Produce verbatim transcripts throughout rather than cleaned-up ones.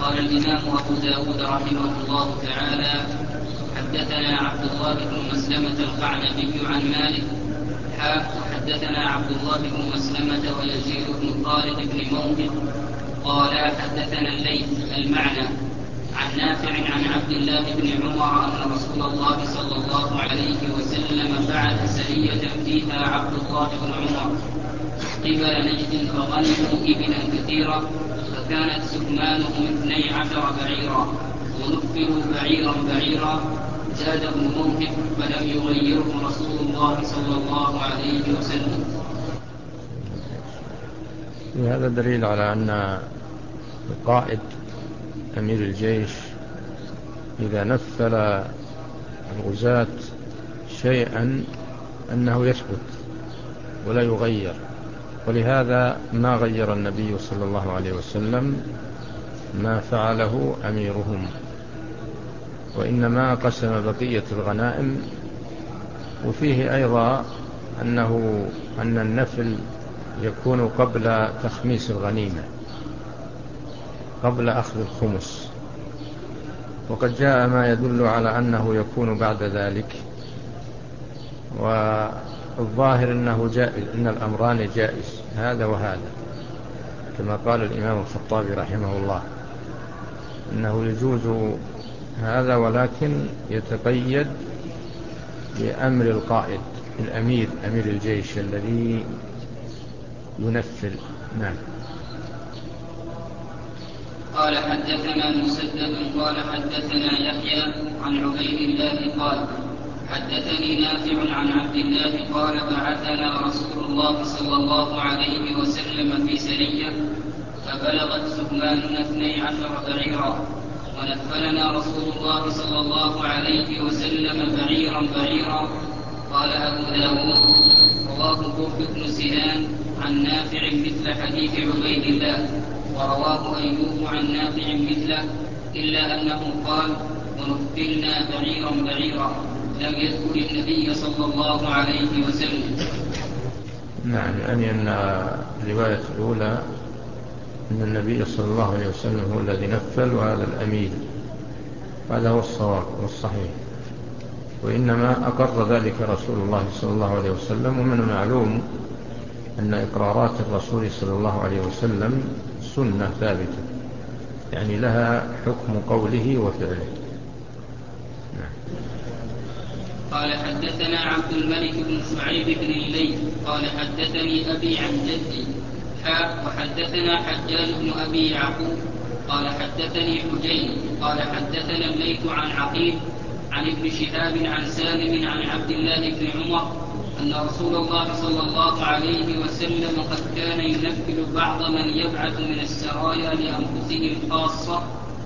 قال الإمام أبو داود رحمه الله تعالى: حدثنا عبد الله بن مسلمة القعنبي عن مالك حا حدثنا عبد الله بن مسلمة ويزيد بن طارق بن موهب قال حدثنا الليث المعنى عن نافع عن عبد الله بن عمر أن رسول الله صلى الله عليه وسلم بعث سرية فيها عبد الله بن عمر قبل نجد فغنموا إبلا كثيرة فكانت سكمانهم اثني عشر بعيرا ونفلوا بعيرا بعيرا. زاد ابن موهب فلم يغيره رسول الله صلى الله عليه وسلم. هذا دليل على أن القائد أمير الجيش إذا نفل الغزاة شيئا أنه يثبت ولا يغير، ولهذا ما غير النبي صلى الله عليه وسلم ما فعله أميرهم، وإنما قسم بقية الغنائم. وفيه أيضا أنه أن النفل يكون قبل تخميس الغنيمة، قبل أخذ الخمس، وقد جاء ما يدل على أنه يكون بعد ذلك. والظاهر أنه جائز، إن الأمران جائز هذا وهذا، كما قال الإمام الخطابي رحمه الله إنه يجوز هذا، ولكن يتقيد بأمر القائد الأمير أمير الجيش الذي ينفل. نعم. قال حدثنا مسدد قال حدثنا يحيى عن عبيد الله قال حدثني نافع عن عبد الله قال بعثنا رسول الله صلى الله عليه وسلم في سرية فبلغت سكماننا اثني عشر بعيرا ونفلنا رسول الله صلى الله عليه وسلم بعيرا بعيرا. قال أبو داود رواه برد بن سنان عن نافع مثل حديث عبيد الله، ورواه أيوب عن نافع مثله، إلا أنه قال ونفلنا بعيرا بعيرا، لم يذكر النبي صلى الله عليه وسلم. نعم، يعني أن الرواية الأولى أن النبي صلى الله عليه وسلم هو الذي نفل وهذا الأمير، هذا هو الصواب والصحيح، وإنما أقر ذلك رسول الله صلى الله عليه وسلم. ومن المعلوم أن إقرارات الرسول صلى الله عليه وسلم سنة ثابتة، يعني لها حكم قوله وفعله. قال حدثنا عبد الملك بن شعيب بن الليث قال حدثني أبي عن جدي حا وحدثنا حجاج بن أبي يعقوب قال حدثني حجين قال حدثنا الليث عن عقيل عن ابن شهاب عن سالم عن عبد الله بن عمر أن رسول الله صلى الله عليه وسلم قد كان ينفل بعض من يبعث من السرايا لأنفسهم خاصة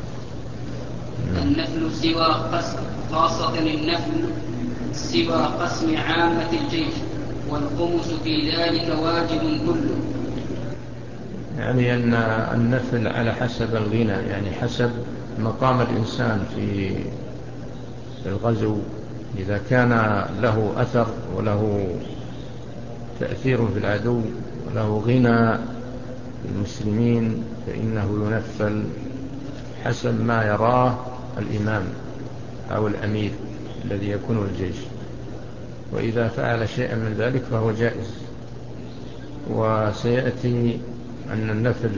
النفل سوى قسم خاصة النفل سوى قسم عامة الجيش، والخمس في ذلك واجب كله. يعني أن النفل على حسب الغنى، يعني حسب مقام الإنسان في الغزو، إذا كان له أثر وله تأثير في العدو وله غنى المسلمين فإنه ينفل حسب ما يراه الإمام أو الأمير الذي يكون الجيش، وإذا فعل شيئا من ذلك فهو جائز. وسيأتي أن النفل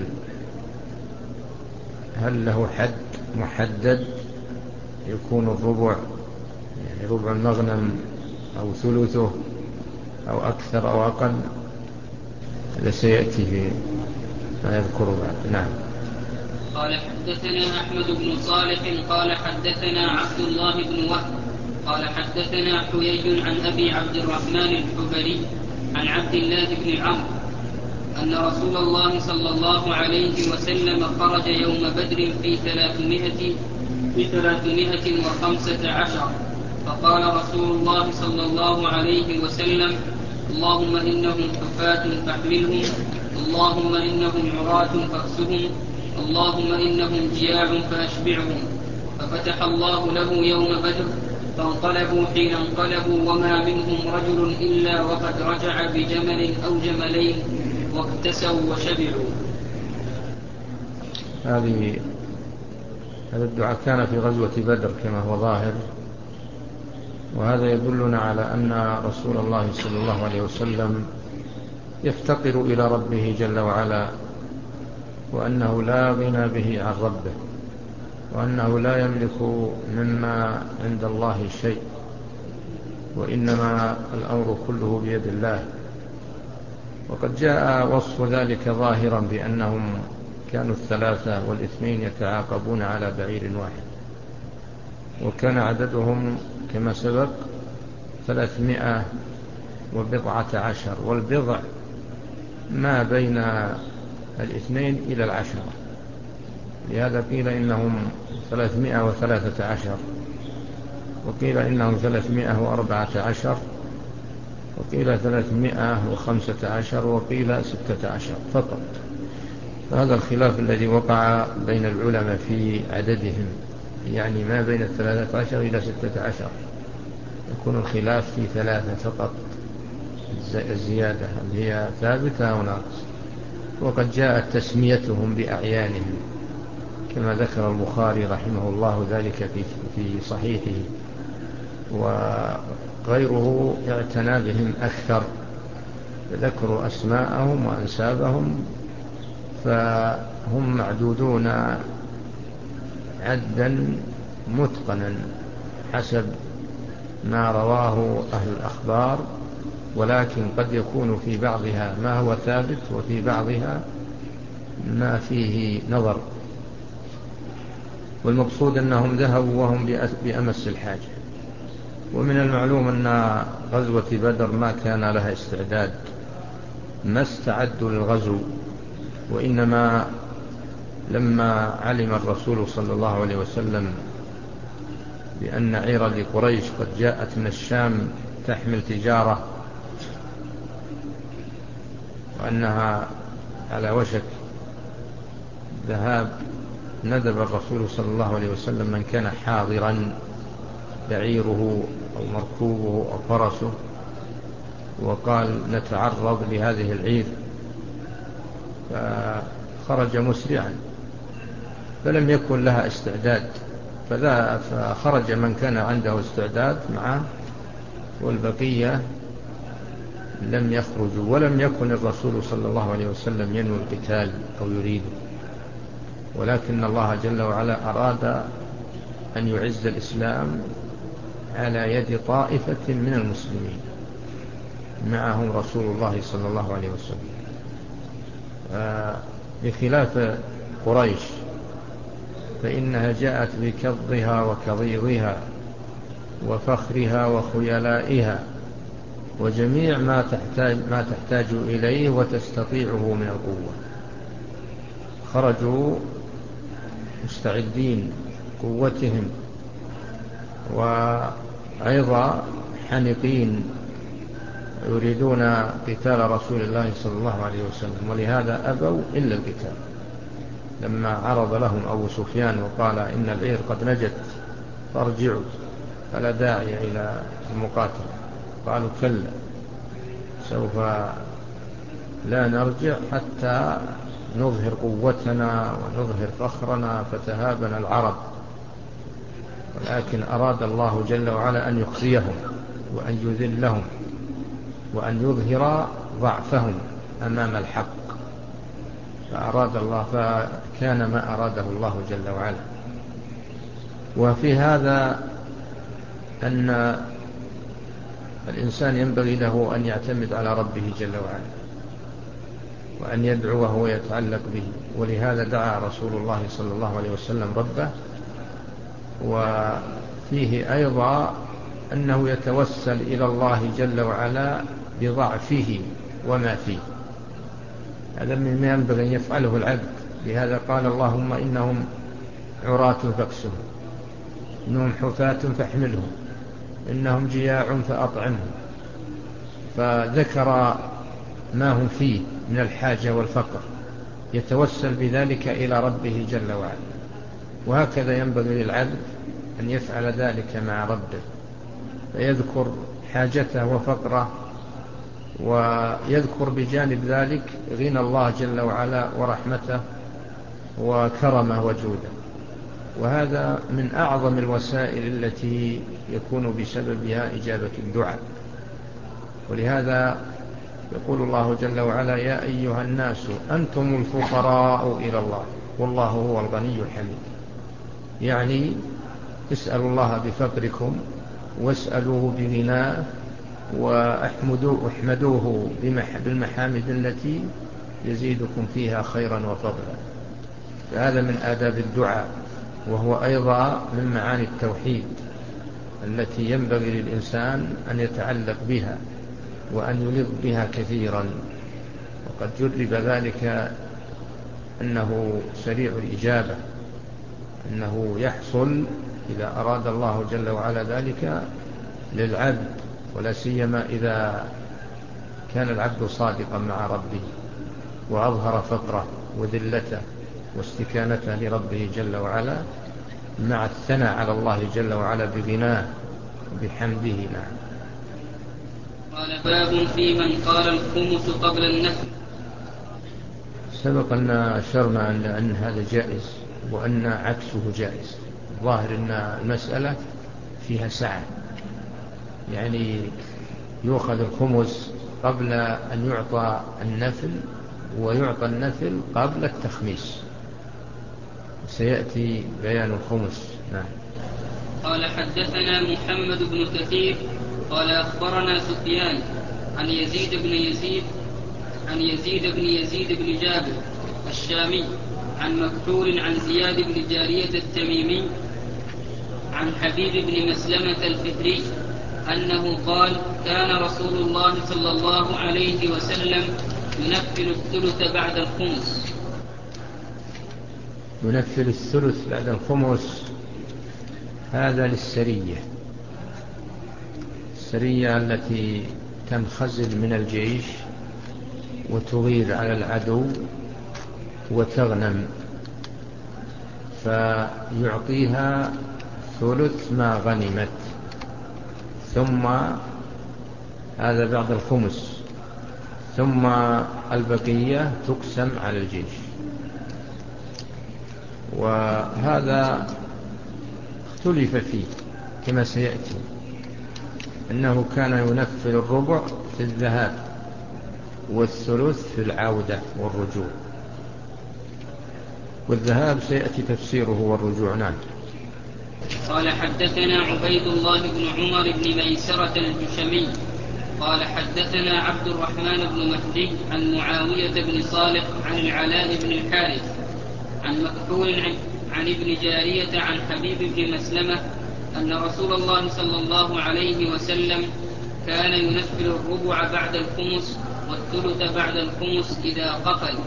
هل له حد محدد، يكون الربع يعني ربع المغنم أو ثلثه أو أكثر أو أقل، هذا سيأتي في ما يذكر بعد. نعم. قال حدثنا أحمد بن صالح قال حدثنا عبد الله بن وهب قال حدثنا حيي عن أبي عبد الرحمن الحبري عن عبد الله بن عمرو أن رسول الله صلى الله عليه وسلم خرج يوم بدر في ثلاثمائة في ثلاثمائة وخمسة عشر، فقال رسول الله صلى الله عليه وسلم: اللهم إنهم حفاة فاحملهم، اللهم إنهم عراة فاكسهم، اللهم إنهم جياع فأشبعهم. ففتح الله له يوم بدر فانقلبوا حين انقلبوا وما منهم رجل إلا وقد رجع بجمل أو جملين واكتسوا وشبعوا. هذه هذا الدعاء كان في غزوة بدر كما هو ظاهر، وهذا يدلنا على أن رسول الله صلى الله عليه وسلم يفتقر إلى ربه جل وعلا، وأنه لا غنى به عن ربه، وأنه لا يملك مما عند الله شيء، وإنما الأمر كله بيد الله. وقد جاء وصف ذلك ظاهرا بأنهم كانوا الثلاثة والاثنين يتعاقبون على بعير واحد، وكان عددهم كما سبق ثلاثمائة وبضعة عشر، والبضع ما بين الاثنين إلى العشرة، لهذا قيل إنهم ثلاثمائة وثلاثة عشر، وقيل إنهم ثلاثمائة وأربعة عشر، وقيل ثلاثمائة وخمسة عشر، وقيل ستة عشر فقط. فهذا الخلاف الذي وقع بين العلماء في عددهم، يعني ما بين الثلاثة عشر إلى ستة عشر، يكون الخلاف في ثلاثة فقط، الزيادة اللي هي ثابتة أو ناقص. وقد جاءت تسميتهم بأعيانهم كما ذكر البخاري رحمه الله ذلك في صحيحه، وغيره اعتنى بهم أكثر، فذكروا أسماءهم وأنسابهم، فهم معدودون عدا متقنا حسب ما رواه أهل الأخبار، ولكن قد يكون في بعضها ما هو ثابت، وفي بعضها ما فيه نظر. والمقصود أنهم ذهبوا وهم بأمس الحاجة. ومن المعلوم أن غزوة بدر ما كان لها استعداد، ما استعدوا للغزو، وإنما لما علم الرسول صلى الله عليه وسلم بأن عير لقريش قد جاءت من الشام تحمل تجارة، وأنها على وشك ذهاب، ندب الرسول صلى الله عليه وسلم من كان حاضرا بعيره أو مركوبه أو فرسه، وقال نتعرض لهذه العير، فخرج مسرعا، فلم يكن لها استعداد، فخرج من كان عنده استعداد معه، والبقية لم يخرجوا. ولم يكن الرسول صلى الله عليه وسلم ينوي القتال أو يريده، ولكن الله جل وعلا أراد أن يعز الإسلام على يد طائفة من المسلمين معهم رسول الله صلى الله عليه وسلم، بخلاف قريش فإنها جاءت بكظها وكظيظها وفخرها وخيلائها وجميع ما تحتاج, ما تحتاج إليه وتستطيعه من القوة. خرجوا مستعدين قوتهم، وأيضا حنقين يريدون قتال رسول الله صلى الله عليه وسلم، ولهذا أبوا إلا القتال. لما عرض لهم أبو سفيان وقال إن العير قد نجت فارجعوا فلا داعي إلى المقاتل، قالوا كلا، سوف لا نرجع حتى نظهر قوتنا ونظهر فخرنا، فتهابنا العرب. ولكن أراد الله جل وعلا أن يخزيهم وأن يذلهم وأن يظهر ضعفهم أمام الحق، فأراد الله، فكان ما أراده الله جل وعلا. وفي هذا أن الإنسان ينبغي له أن يعتمد على ربه جل وعلا، وأن يدعوه ويتعلق به. ولهذا دعا رسول الله صلى الله عليه وسلم ربه، وفيه أيضا أنه يتوسل إلى الله جل وعلا بضعفه وما فيه. هذا مما ينبغي أن يفعله العبد. لهذا قال اللهم إنهم عراة فاكسهم، إنهم حفاة فاحملهم، إنهم جياع فأطعمهم. فذكر ما هم فيه من الحاجة والفقر، يتوسل بذلك إلى ربه جل وعلا. وهكذا ينبغي للعبد أن يفعل ذلك مع ربه، فيذكر حاجته وفقره، ويذكر بجانب ذلك غنى الله جل وعلا ورحمته وكرمه وجوده. وهذا من أعظم الوسائل التي يكون بسببها إجابة الدعاء. ولهذا يقول الله جل وعلا: يا أيها الناس أنتم الفقراء إلى الله والله هو الغني الحميد. يعني اسألوا الله بفقركم واسألوه بغناه واحمدوه بالمحامد التي يزيدكم فيها خيرا وفضلا. فهذا من آداب الدعاء، وهو أيضا من معاني التوحيد التي ينبغي للإنسان أن يتعلق بها وأن يلظ بها كثيرا. وقد جرب ذلك أنه سريع الإجابة، أنه يحصل إذا أراد الله جل وعلا ذلك للعبد، ولا سيما إذا كان العبد صادقا مع ربه وأظهر فقره وذلته واستكانته لربه جل وعلا، مع الثناء على الله جل وعلا بغناه وبحمده. نعم. قال: باب في من قال الخمس قبل النفل. سبق أن أشرنا أن هذا جائز وأن عكسه جائز. الظاهر أن المسألة فيها سعة، يعني يؤخذ الخمس قبل أن يعطى النفل، ويعطى النفل قبل التخميس. سيأتي بيان الخمس. نعم. قال: حدثنا محمد بن كثير قال أخبرنا سفيان عن يزيد بن يزيد عن يزيد بن يزيد بن جابر الشامي عن مكحول عن زياد بن جارية التميمي عن حبيب بن مسلمة الفهري أنه قال: كان رسول الله صلى الله عليه وسلم ينفل الثلث بعد الخمس. ينفل الثلث بعد الخمس، هذا للسرية، السرية التي تنخزل من الجيش وتغير على العدو وتغنم، فيعطيها ثلث ما غنمت، ثم هذا بعد الخمس، ثم البقية تقسم على الجيش. وهذا اختلف فيه كما سيأتي، أنه كان ينفل الربع في الذهاب والثلث في العودة والرجوع، والذهاب سيأتي تفسيره والرجوع. نعم. قال: حدثنا عبيد الله بن عمر بن ميسرة الجشمي قال: حدثنا عبد الرحمن بن مهدي عن معاوية بن صالح عن العلاء بن الحارث عن مكحول عن ابن جارية عن حبيب بن مسلمة أن رسول الله صلى الله عليه وسلم كان ينفل الربع بعد الخمس والثلث بعد الخمس إذا قفل.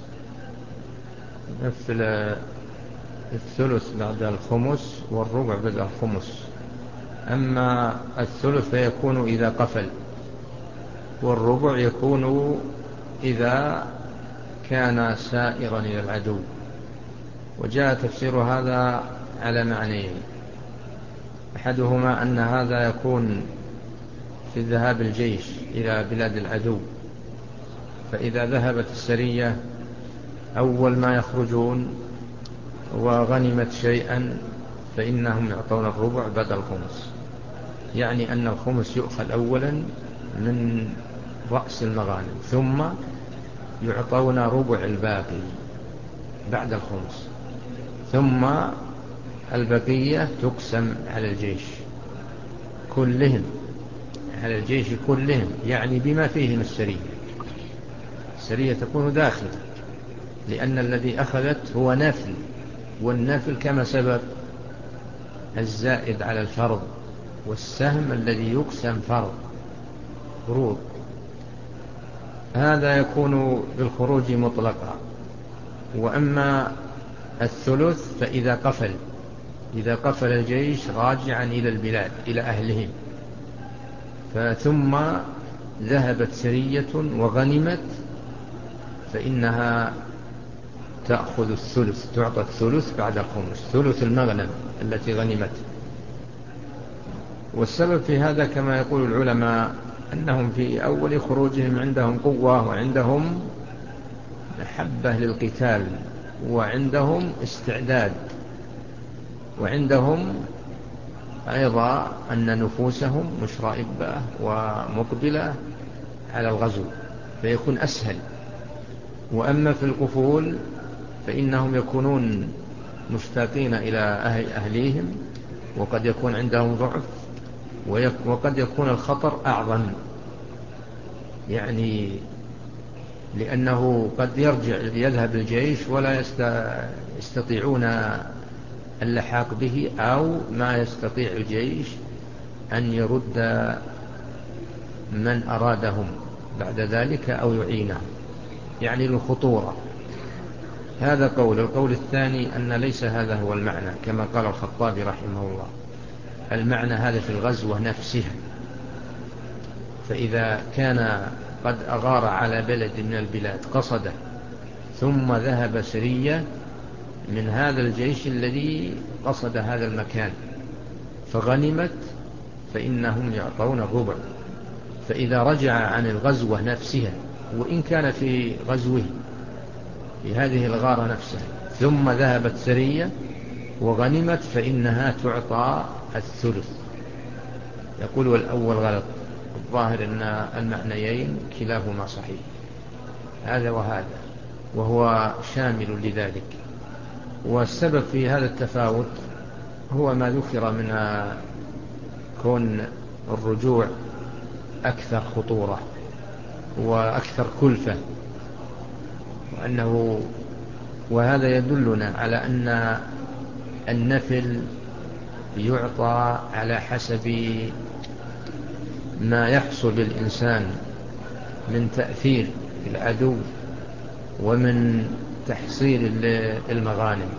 ينفل الثلث بعد الخمس والربع بعد الخمس. أما الثلث فيكون إذا قفل، والربع يكون إذا كان سائرا إلى العدو. وجاء تفسير هذا على معنيين: أحدهما أن هذا يكون في الذهاب الجيش إلى بلاد العدو، فإذا ذهبت السرية أول ما يخرجون وغنمت شيئا فإنهم يعطون الربع بعد الخمس، يعني أن الخمس يؤخذ أولا من رأس المغانم، ثم يعطون ربع الباقي بعد الخمس، ثم البقية تقسم على الجيش كلهم، على الجيش كلهم، يعني بما فيهم السرية. السرية تكون داخل، لأن الذي أخذت هو نفل، والنفل كما سبب الزائد على الفرض، والسهم الذي يقسم فرض فروض، هذا يكون بالخروج مطلقا. وأما الثلث فإذا قفل، إذا قفل الجيش راجعا إلى البلاد إلى أهلهم، ثم ذهبت سرية وغنمت، فإنها تأخذ الثلث، تعطى الثلث بعد الخمس، ثلث المغنم التي غنمت. والسبب في هذا كما يقول العلماء أنهم في أول خروجهم عندهم قوة وعندهم محبة للقتال وعندهم استعداد، وعندهم أيضا أن نفوسهم مشرئبة ومقبلة على الغزو فيكون أسهل. وأما في القفول فإنهم يكونون مشتاقين إلى أهليهم، وقد يكون عندهم ضعف، وقد يكون الخطر أعظم، يعني لأنه قد يرجع يذهب الجيش ولا يستطيعون اللحاق به، أو ما يستطيع الجيش أن يرد من أرادهم بعد ذلك أو يعينهم، يعني للخطورة. هذا قول. القول الثاني أن ليس هذا هو المعنى كما قال الخطابي رحمه الله، المعنى هذا في الغزوة نفسها. فإذا كان قد أغار على بلد من البلاد قصده ثم ذهب سرية من هذا الجيش الذي قصد هذا المكان فغنمت فإنهم يعطون الربع. فإذا رجع عن الغزوة نفسها وإن كان في غزوه في هذه الغارة نفسها ثم ذهبت سرية وغنمت فإنها تعطى الثلث. يقول والأول غلط، الظاهر أن المعنيين كلاهما صحيح، هذا وهذا، وهو شامل لذلك. والسبب في هذا التفاوت هو ما ذكر من كون الرجوع أكثر خطورة وأكثر كلفة، وأنه وهذا يدلنا على أن النفل يعطى على حسب ما يحصل للإنسان من تأثير العدو ومن تحصيل المغانم،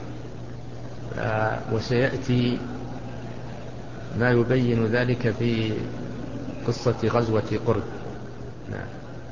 وسيأتي ما يبين ذلك في قصة غزوة قرد. نعم.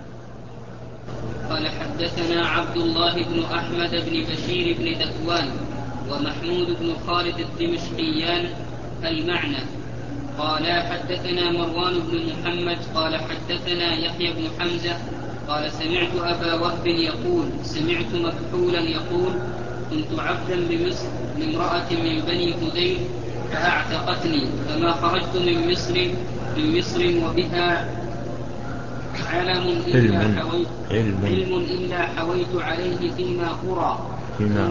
قال حدثنا عبد الله بن أحمد بن بشير بن ذكوان ومحمود بن خالد الدمشقيان المعنى. قال حدثنا مروان بن محمد قال حدثنا يحيى بن حمزة قال سمعت أبا وهب يقول سمعت مكحولا يقول كنت عبدا بمصر لامرأة من بني هذيل فأعتقتني فما خرجت من مصر من مصر وبها علم إلا حويت علم, علم إلا حويت عليه فيما أرى فيما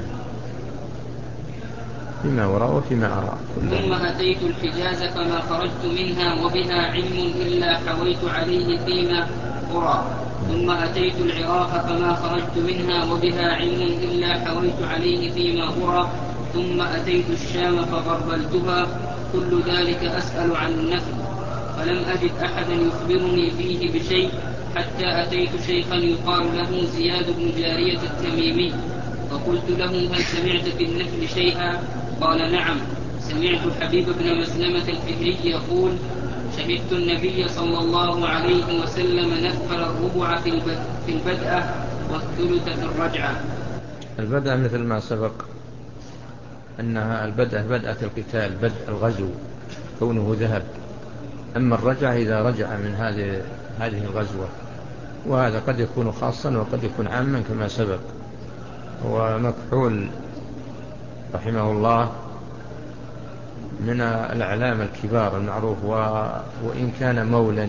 فيما أرى وفيما أرى ثم أتيت الحجاز فما خرجت منها وبها علم إلا حويت عليه فيما أرى ثم أتيت العراق فما خرجت منها وبها علم إلا حويت عليه فيما أرى ثم أتيت الشام فغربلتها كل ذلك أسأل عن النفل فلم أجد أحدا يخبرني فيه بشيء حتى أتيت شيخا يقال له زياد بن جارية التميمي فقلت له هل سمعت في النفل شيئا؟ قال نعم سمعت حبيب بن مسلمة الفهري يقول شهدت النبي صلى الله عليه وسلم نفل الربع في البدءة والثلث في الرجعة. البدءة مثل ما سبق أنها البدءة بدأة القتال بدء الغزو كونه ذهب، أما الرجعة إذا رجع من هذه هذه الغزوة، وهذا قد يكون خاصا وقد يكون عاما كما سبق. ومكحول رحمه الله من الأعلام الكبار المعروف، وإن كان مولا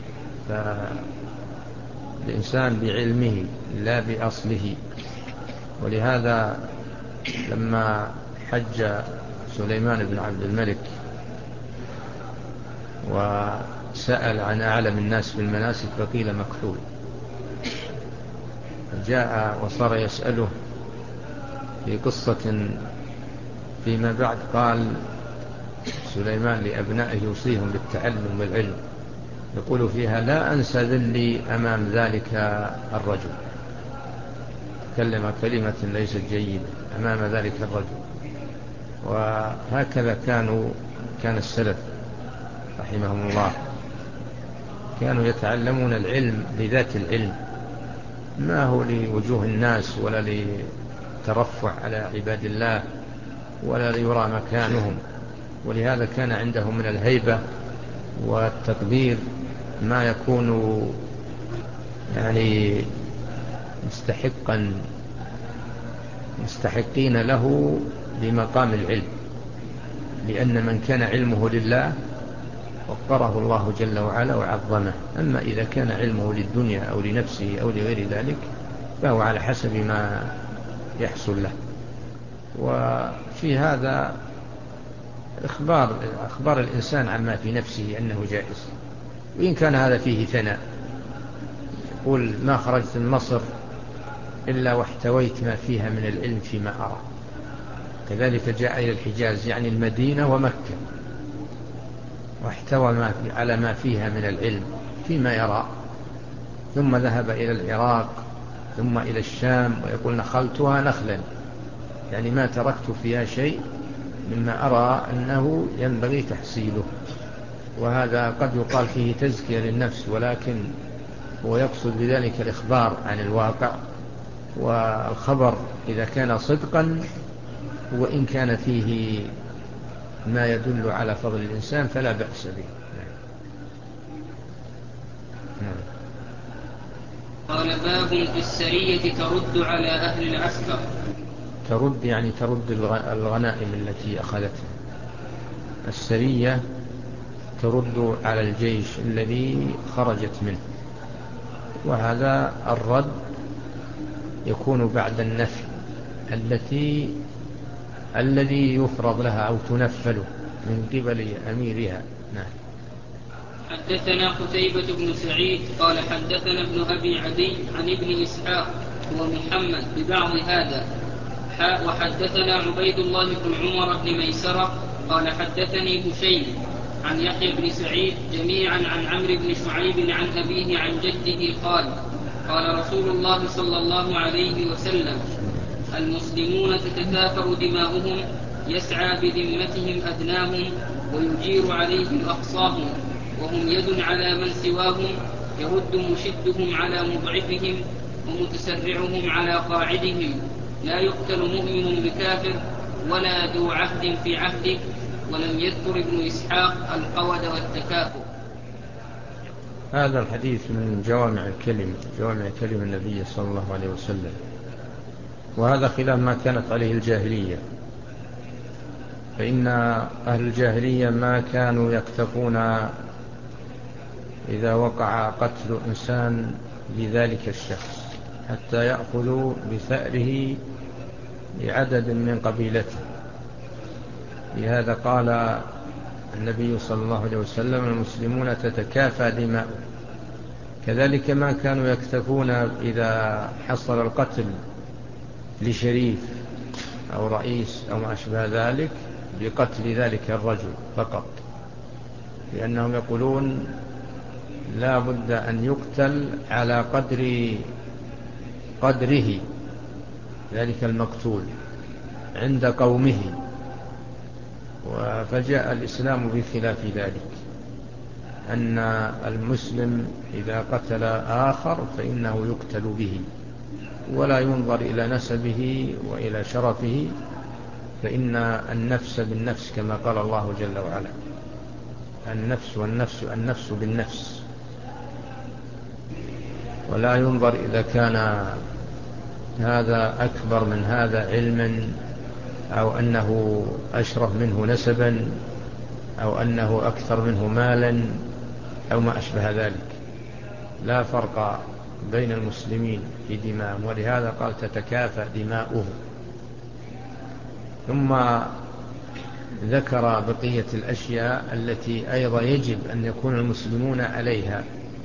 فالإنسان بعلمه لا بأصله. ولهذا لما حج سليمان بن عبد الملك وسأل عن أعلم الناس في المناسك فقيل مكحول، جاء وصار يسأله في قصة فيما بعد قال سليمان لأبنائه يوصيهم بالتعلم والعلم، يقول فيها لا أنسى ذلي أمام ذلك الرجل، تكلم كلمة ليست جيدة أمام ذلك الرجل. وهكذا كانوا كان السلف رحمهم الله كانوا يتعلمون العلم لذات العلم، ما هو لوجوه الناس ولا لترفع على عباد الله ولا ليرى مكانهم. ولهذا كان عندهم من الهيبة والتقدير ما يكون يعني مستحقا مستحقين له بمقام العلم. لأن من كان علمه لله وقره الله جل وعلا وعظمه. أما إذا كان علمه للدنيا أو لنفسه أو لغير ذلك فهو على حسب ما يحصل له. وفي هذا إخبار, أخبار الإنسان عما في نفسه أنه جائز، وإن كان هذا فيه ثناء. يقول ما خرجت من مصر إلا واحتويت ما فيها من العلم فيما أرى. كذلك جاء إلى الحجاز يعني المدينة ومكة واحتوى ما في على ما فيها من العلم فيما يرى، ثم ذهب إلى العراق ثم إلى الشام، ويقول نخلتها نخلا يعني ما تركت فيها شيء مما أرى أنه ينبغي تحصيله. وهذا قد يقال فيه تزكية للنفس، ولكن هو يقصد بذلك الإخبار عن الواقع، والخبر إذا كان صدقا وإن كان فيه ما يدل على فضل الإنسان فلا بأس به. قال باب في السرية ترد على أهل العسكر. ترد يعني ترد الغنائم التي أخذتها. السرية ترد على الجيش الذي خرجت منه، وهذا الرد يكون بعد النفي التي الذي يفرض لها أو تنفل من قبل أميرها. نعم. حدثنا قتيبة بن سعيد قال حدثنا ابن أبي عدي عن ابن إسحاق ومحمد ببعض هذا، وحدثنا عبيد الله بن عمر بن ميسرة قال حدثني هشيم عن يحيى بن سعيد جميعا عن عمرو بن شعيب عن أبيه عن جده قال قال رسول الله صلى الله عليه وسلم المسلمون تتكاثر دماؤهم يسعى بذمتهم أدناهم ويجير عليهم أقصاهم، وهم يد على من سواهم يرد مشدهم على مضعفهم ومتسرعهم على قاعدهم، لا يقتل مؤمن بكافر ولا ذو عهد في عهده. ولم يذكر ابن إسحاق القود والتكافؤ. هذا الحديث من جوامع الكلم جوامع كلم النبي صلى الله عليه وسلم، وهذا خلاف ما كانت عليه الجاهلية، فإن أهل الجاهلية ما كانوا يكتفون إذا وقع قتل إنسان لذلك الشخص حتى يأخذوا بثأره لعدد من قبيلته. لهذا قال النبي صلى الله عليه وسلم المسلمون تتكافى دماؤهم. كذلك ما كانوا يكتفون إذا حصل القتل لشريف أو رئيس أو ما أشبه ذلك بقتل ذلك الرجل فقط، لأنهم يقولون لا بد أن يقتل على قدر قدره ذلك المقتول عند قومه. فجاء الإسلام بخلاف ذلك، أن المسلم إذا قتل آخر فإنه يقتل به ولا ينظر إلى نسبه وإلى شرفه، فإن النفس بالنفس كما قال الله جل وعلا، النفس والنفس النفس بالنفس، ولا ينظر إذا كان هذا أكبر من هذا علما أو أنه أشرف منه نسبا أو أنه أكثر منه مالا أو ما أشبه ذلك. لا فرق بين المسلمين في دماءهم، ولهذا قال تتكافى دماؤهم. ثم ذكر بقية الأشياء التي أيضا يجب أن يكون المسلمون عليها،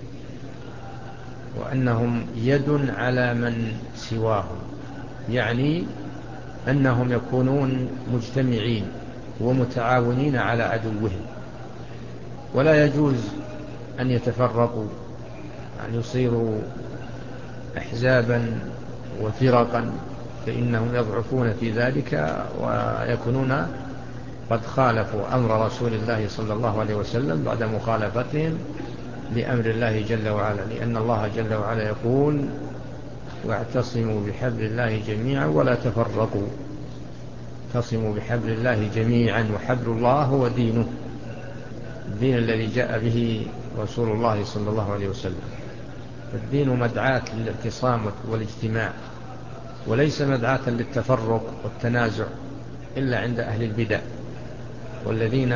وأنهم يد على من سواهم، يعني أنهم يكونون مجتمعين ومتعاونين على عدوهم، ولا يجوز أن يتفرقوا، أن يصيروا أحزابا وفرقا، فإنهم يضعفون في ذلك ويكونون قد خالفوا أمر رسول الله صلى الله عليه وسلم بعد مخالفتهم لأمر الله جل وعلا، لأن الله جل وعلا يقول واعتصموا بحبل الله جميعا ولا تفرقوا. اعتصموا بحبل الله جميعا، وحبل الله هو دينه، الدين الذي جاء به رسول الله صلى الله عليه وسلم. الدين مدعاة للاعتصام والاجتماع، وليس مدعاة للتفرق والتنازع إلا عند أهل البدع. والذين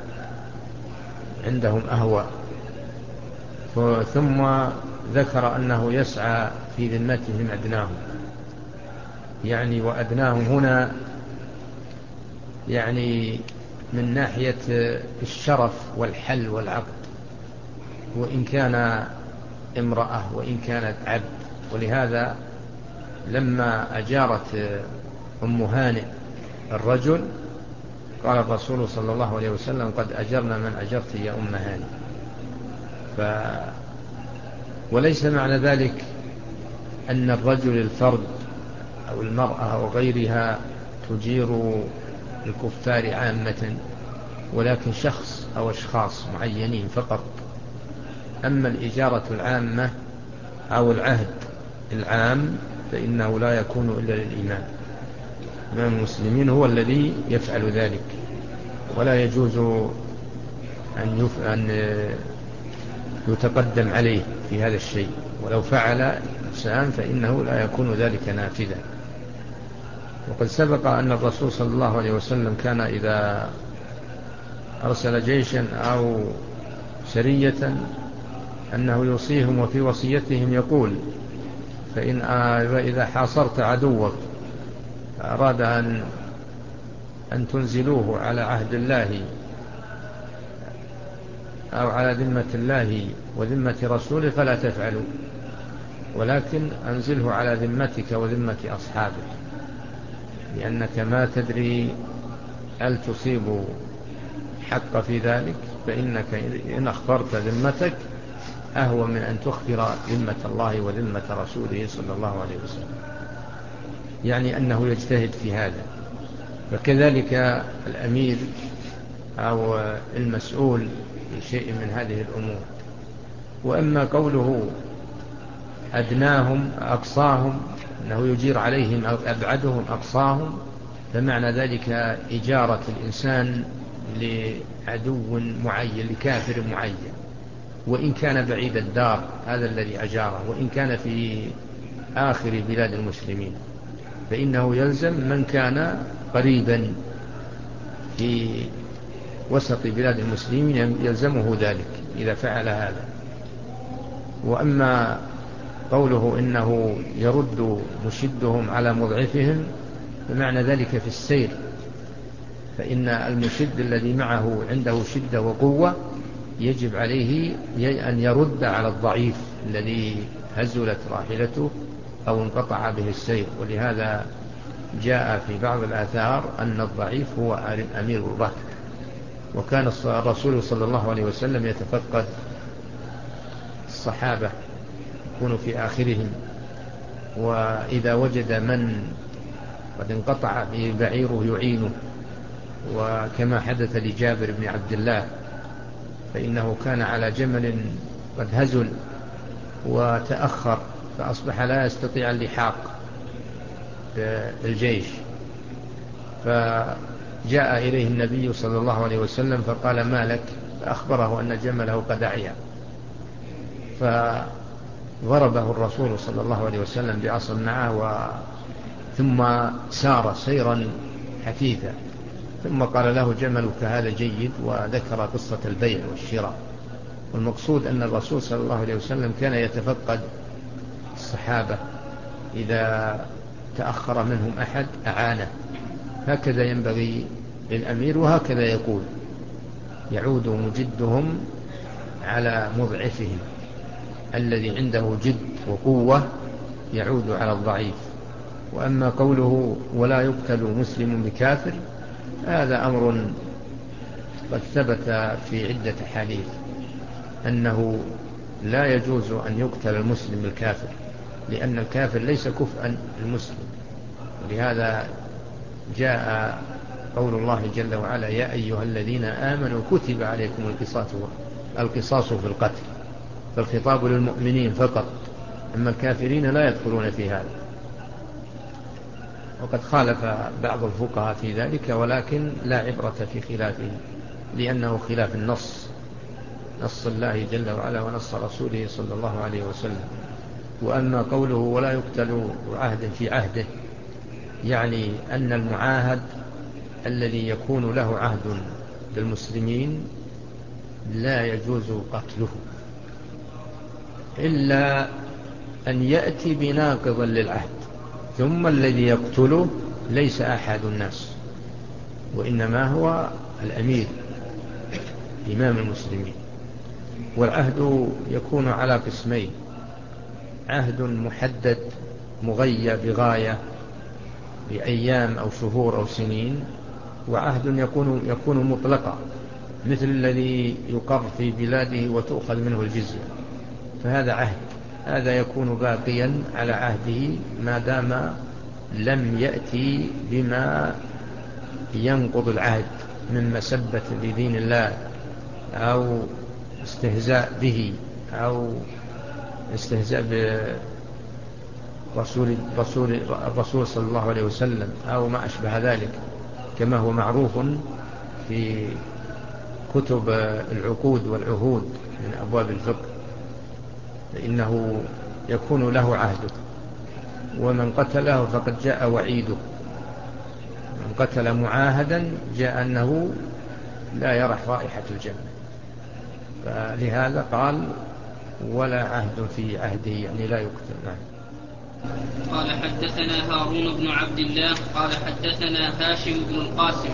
عندهم أهواء. ثم ذكر أنه يسعى في ذمتهم أدناهم، يعني وأدناهم هنا يعني من ناحية الشرف والحل والعقد، وإن كان امرأة وإن كانت عبد. ولهذا لما أجارت أم هانئ الرجل قال الرسول صلى الله عليه وسلم: قد أجرنا من أجرت يا أم هانئ. ف... وليس معنى ذلك أن الرجل الفرد أو المرأة أو غيرها تجير الكفار عامة، ولكن شخص أو أشخاص معينين فقط. أما الإجارة العامة أو العهد العام فإنه لا يكون إلا للإمام. إمام المسلمين هو الذي يفعل ذلك، ولا يجوز أن, يف... أن يتقدم عليه في هذا الشيء، ولو فعل إنسان فإنه لا يكون ذلك نافذا. وقد سبق أن الرسول صلى الله عليه وسلم كان إذا أرسل جيشا أو سرية أنه يوصيهم، وفي وصيتهم يقول: فإن إذا حاصرت عدوك أراد أن أن تنزلوه على عهد الله أو على ذمة الله وذمة رسوله فلا تفعلوا، ولكن أنزله على ذمتك وذمة أصحابك، لأنك ما تدري هل تصيب حق في ذلك، فإنك إن أخبرت ذمتك أهون من أن تخبر ذمة الله وذمة رسوله صلى الله عليه وسلم. يعني أنه يجتهد في هذا. فكذلك الأمير أو المسؤول في شيء من هذه الأمور. وأما قوله أدناهم أقصاهم، أنه يجير عليهم أبعدهم أقصاهم، فمعنى ذلك إجارة الإنسان لعدو معين، لكافر معين، وإن كان بعيد الدار هذا الذي أجاره، وإن كان في آخر بلاد المسلمين، فإنه يلزم من كان قريبا في وسط بلاد المسلمين يلزمه ذلك إذا فعل هذا. وأما قوله إنه يرد مشدهم على مضعفهم، فمعنى ذلك في السير، فإن المشد الذي معه عنده شدة وقوة يجب عليه أن يرد على الضعيف الذي هزلت راحلته أو انقطع به السير. ولهذا جاء في بعض الآثار أن الضعيف هو أمير الركب. وكان الرسول صلى الله عليه وسلم يتفقد الصحابة، يكون في آخرهم، وإذا وجد من قد انقطع به بعيره يعينه، وكما حدث لجابر بن عبد الله، فإنه كان على جمل قد هزل وتأخر، فأصبح لا يستطيع اللحاق بالجيش، فجاء إليه النبي صلى الله عليه وسلم فقال: ما لك؟ فأخبره أن جمله قد أعيا، فضربه الرسول صلى الله عليه وسلم بعصا معه، و ثم سار سيرا حثيثا، ثم قال له: جملك هذا جيد، وذكر قصة البيع والشراء. والمقصود أن الرسول صلى الله عليه وسلم كان يتفقد الصحابة، إذا تأخر منهم أحد أعانه. هكذا ينبغي للأمير، وهكذا يقول: يعود مجدهم على مضعفهم، الذي عنده جد وقوة يعود على الضعيف. وأما قوله ولا يقتل مسلم بكافر، هذا أمر قد ثبت في عدة حديث أنه لا يجوز أن يقتل المسلم بالكافر، لأن الكافر ليس كفءا المسلم. ولهذا جاء قول الله جل وعلا: يا أيها الذين آمنوا كتب عليكم القصاص القصاص في القتل، فالخطاب للمؤمنين فقط، أما الكافرين لا يدخلون في هذا. وقد خالف بعض الفقهاء في ذلك، ولكن لا عبرة في خلافه، لأنه خلاف النص، نص الله جل وعلا ونص رسوله صلى الله عليه وسلم. وأما قوله ولا يقتل عهد في عهده، يعني أن المعاهد الذي يكون له عهد المسلمين لا يجوز قتله إلا أن يأتي بناقض للعهد، ثم الذي يقتله ليس أحد الناس، وإنما هو الأمير إمام المسلمين. والعهد يكون على قسمين: عهد محدد مغيى بغاية بأيام أو شهور أو سنين، وعهد يكون, يكون مطلقا مثل الذي يقر في بلاده وتؤخذ منه الجزية، فهذا عهد، هذا يكون باقيا على عهده ما دام لم يأتي بما ينقض العهد من مسبة لدين الله أو استهزاء به أو استهزاء برسول رسول الرسول صلى الله عليه وسلم أو ما أشبه ذلك، كما هو معروف في كتب العقود والعهود من أبواب الفقه، فإنه يكون له عهده، ومن قتله فقد جاء وعيده. من قتل معاهدا جاء أنه لا يرح رائحة الجنة، فلهذا قال ولا عهد في عهده، يعني لا يقتل. نعم. قال حدثنا هارون بن عبد الله قال حدثنا هاشم بن القاسم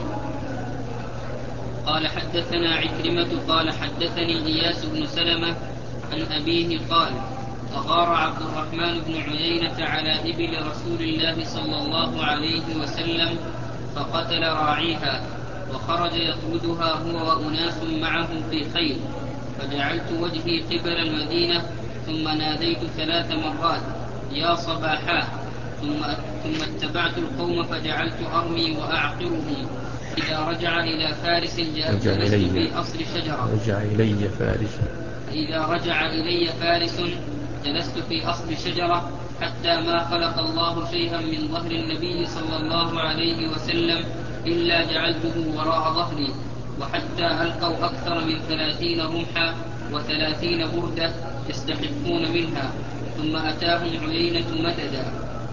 قال حدثنا عكرمة قال حدثني إياس بن سلمة عن أبيه قال أغار عبد الرحمن بن عيينة على إبل رسول الله صلى الله عليه وسلم فقتل راعيها، وخرج يطردها هو وأناس معه في خيل، فجعلت وجهي قبل المدينة ثم ناديت ثلاث مرات يا صباحا، ثم ثم اتبعت القوم فجعلت أرمي وأعقرهم. إذا رجع إلى فارس جلست في أصل شجرة رجع إلي فارس إذا رجع إلي فارس جلست في أصل شجرة حتى ما خلق الله شيئا من ظهر النبي صلى الله عليه وسلم إلا جعلته وراء ظهري، وحتى ألقوا أكثر من ثلاثين رمحا وثلاثين بردة يستحقون منها، ثم أتاهم عيينة مددا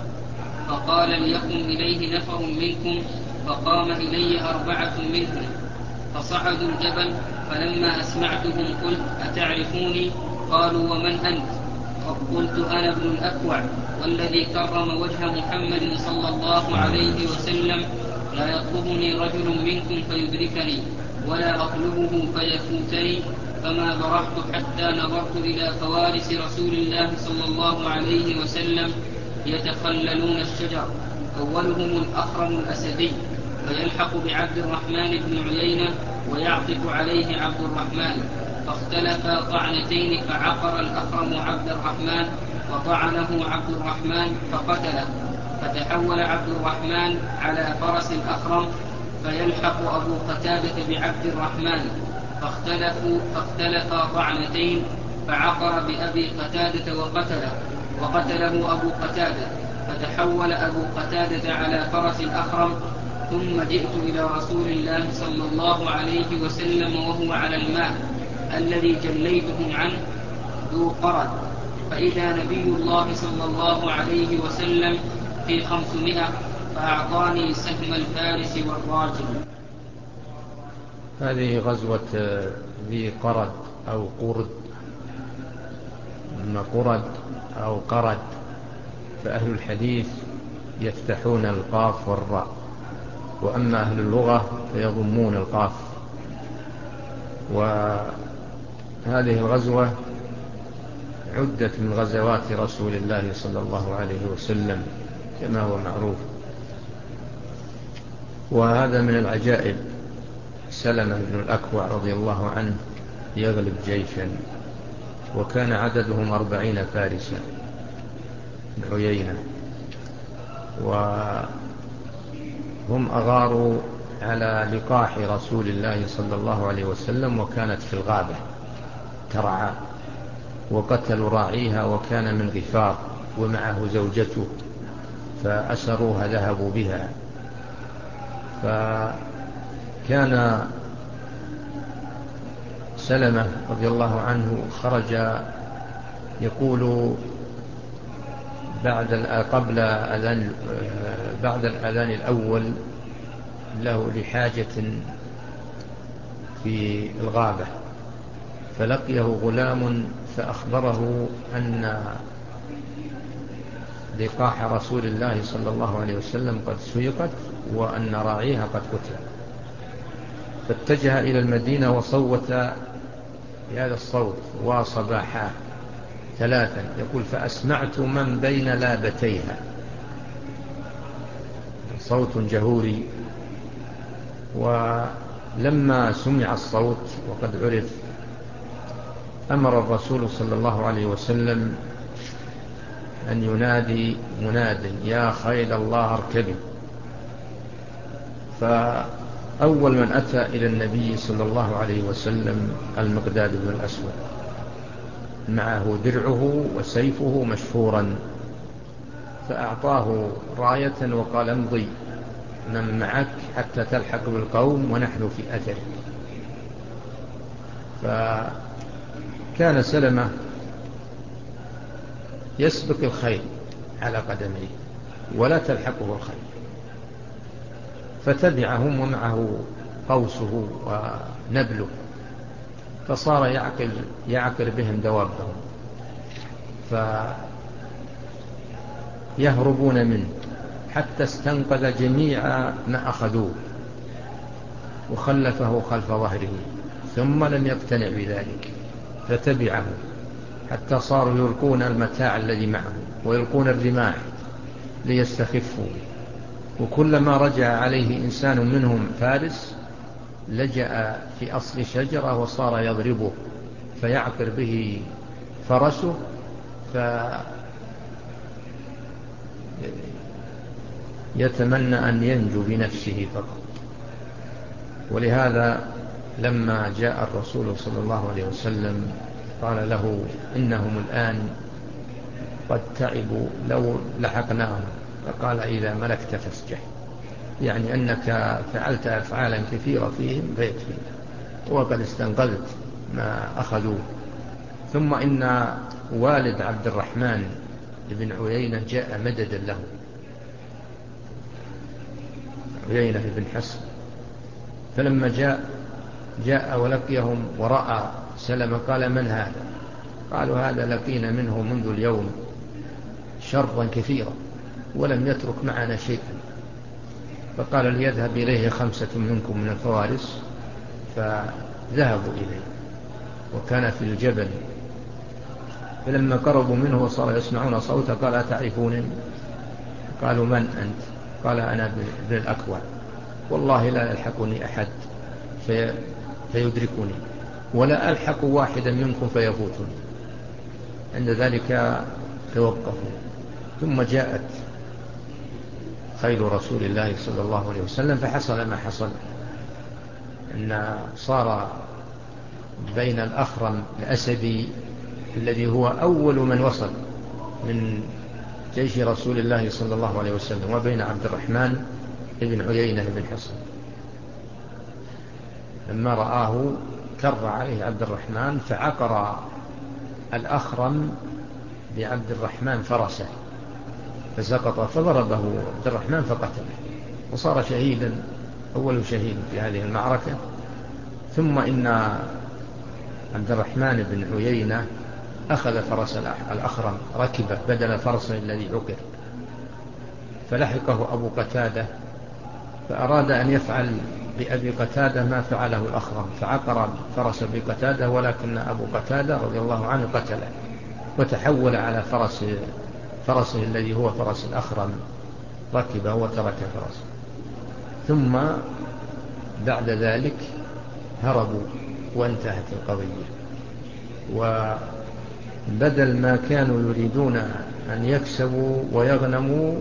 فقال ليقم إليه نفر منكم، فقام إلي أربعة منهم فصعدوا الجبل، فلما أسمعتهم قلت أتعرفوني؟ قالوا ومن أنت؟ قلت أنا ابن الأكوع والذي كرم وجه محمد صلى الله عليه وسلم، لا يطلبني رجل منكم فيدركني ولا أطلبه فيفوتني، فما برحت حتى نظرت إلى فوارس رسول الله صلى الله عليه وسلم يتخللون الشجر، أولهم الأخرم الأسدي فيلحق بعبد الرحمن بن عيينة ويعطف عليه عبد الرحمن، فاختلفا طعنتين فعقر الأخرم عبد الرحمن وطعنه عبد الرحمن فقتله، فتحول عبد الرحمن على فرس الأخرم فيلحق أبو قتادة بعبد الرحمن، فاختلفوا فاختلفا طعنتين فعقر بأبي قتادة وقتله وقتله أبو قتادة، فتحول أبو قتادة على فرس الأخرم. ثم جئت إلى رسول الله صلى الله عليه وسلم وهو على الماء الذي جليته عنه ذو قرد، فإذا نبي الله صلى الله عليه وسلم في خمسمائة فأعطاني سهم الفارس والراجل. هذه غزوة ذي قرد أو قرد، أما قرد أو قرد فأهل الحديث يفتحون القاف والراء، وأما أهل اللغة فيضمون القاف. وهذه الغزوة عدت من غزوات رسول الله صلى الله عليه وسلم كما هو معروف. وهذا من العجائب، سلمة بن الأكوع رضي الله عنه يغلب جيشا وكان عددهم أربعين فارسا من عيينة، وهم أغاروا على لقاح رسول الله صلى الله عليه وسلم وكانت في الغابة ترعى، وقتلوا راعيها وكان من غفار ومعه زوجته، فأسروها ذهبوا بها. فكان سلمة رضي الله عنه خرج يقول بعد قبل أذان بعد الأذان الأول له لحاجة في الغابة، فلقيه غلام فأخبره أن لقاح رسول الله صلى الله عليه وسلم قد سيقت وأن راعيها قد قتل، فاتجه إلى المدينة وصوت بهذا الصوت وصباحا ثلاثا يقول: فأسمعت من بين لابتيها، صوت جهوري. ولما سمع الصوت وقد عرف، أمر الرسول صلى الله عليه وسلم أن ينادي مناد: يا خيل الله اركبي. فأول من أتى إلى النبي صلى الله عليه وسلم المقداد بن الأسود، معه درعه وسيفه مشفورا، فأعطاه راية وقال: امضي من معك حتى تلحق بالقوم ونحن في أثرك. فكان سلمة يسبق الخيل على قدميه ولا تلحقه الخيل، فتبعهم ومعه قوسه ونبله، فصار يعقل, يعقل بهم دوابهم فيهربون منه حتى استنقذ جميع ما أخذوه وخلفه خلف ظهره، ثم لم يقتنع بذلك فتبعه حتى صاروا يلقون المتاع الذي معه ويلقون الرماح ليستخفوا، وكلما رجع عليه إنسان منهم فارس لجأ في أصل شجرة وصار يضربه فيعقر به فرسه فيتمنى أن ينجو بنفسه فقط. ولهذا لما جاء الرسول صلى الله عليه وسلم قال له: إنهم الآن قد تعبوا لو لحقناهم. فقال: إذا ملكت فاسجح، يعني أنك فعلت أفعالا كثيرة فيهم فيكفي، وقد استنقذت ما أخذوه. ثم إن والد عبد الرحمن بن عيينة جاء مددا له، عيينة بن حصن، فلما جاء جاء ولقيهم ورأى سلمة قال: من هذا؟ قالوا: هذا لقينا منه منذ اليوم شرا كثيرا ولم يترك معنا شيئا. فقال: ليذهب إليه خمسة منكم من الفوارس، فذهبوا إليه وكان في الجبل. فلما قربوا منه وصار يسمعون صوته قال: أتعرفونني؟ قالوا: من أنت؟ قال: أنا ابن الأكوع، والله لا يلحقني أحد في فيدركني ولا ألحق واحدا منكم فيفوتني. عند ذلك توقفوا، ثم جاءت خيل رسول الله صلى الله عليه وسلم فحصل ما حصل، أن صار بين الأخرم الأسدي الذي هو أول من وصل من جيش رسول الله صلى الله عليه وسلم وبين عبد الرحمن بن عيينة بن حصن. لما رآه كر عليه عبد الرحمن فعقر الأخرم بعبد الرحمن فرسه فسقط، فضربه عبد الرحمن فقتله وصار شهيدا، أول شهيد في هذه المعركة. ثم إن عبد الرحمن بن عيينة أخذ فرس الأخرم ركبه بدل فرسه الذي عقر، فلحقه أبو قتادة فأراد أن يفعل بأبي قتادة ما فعله الأخرم، فعقر فرس أبي قتادة، ولكن أبو قتادة رضي الله عنه قتله وتحول على فرس فرسه الذي هو فرس الأخرم، ركبه وترك فرسه. ثم بعد ذلك هربوا وانتهت القضية. وبدل ما كانوا يريدون أن يكسبوا ويغنموا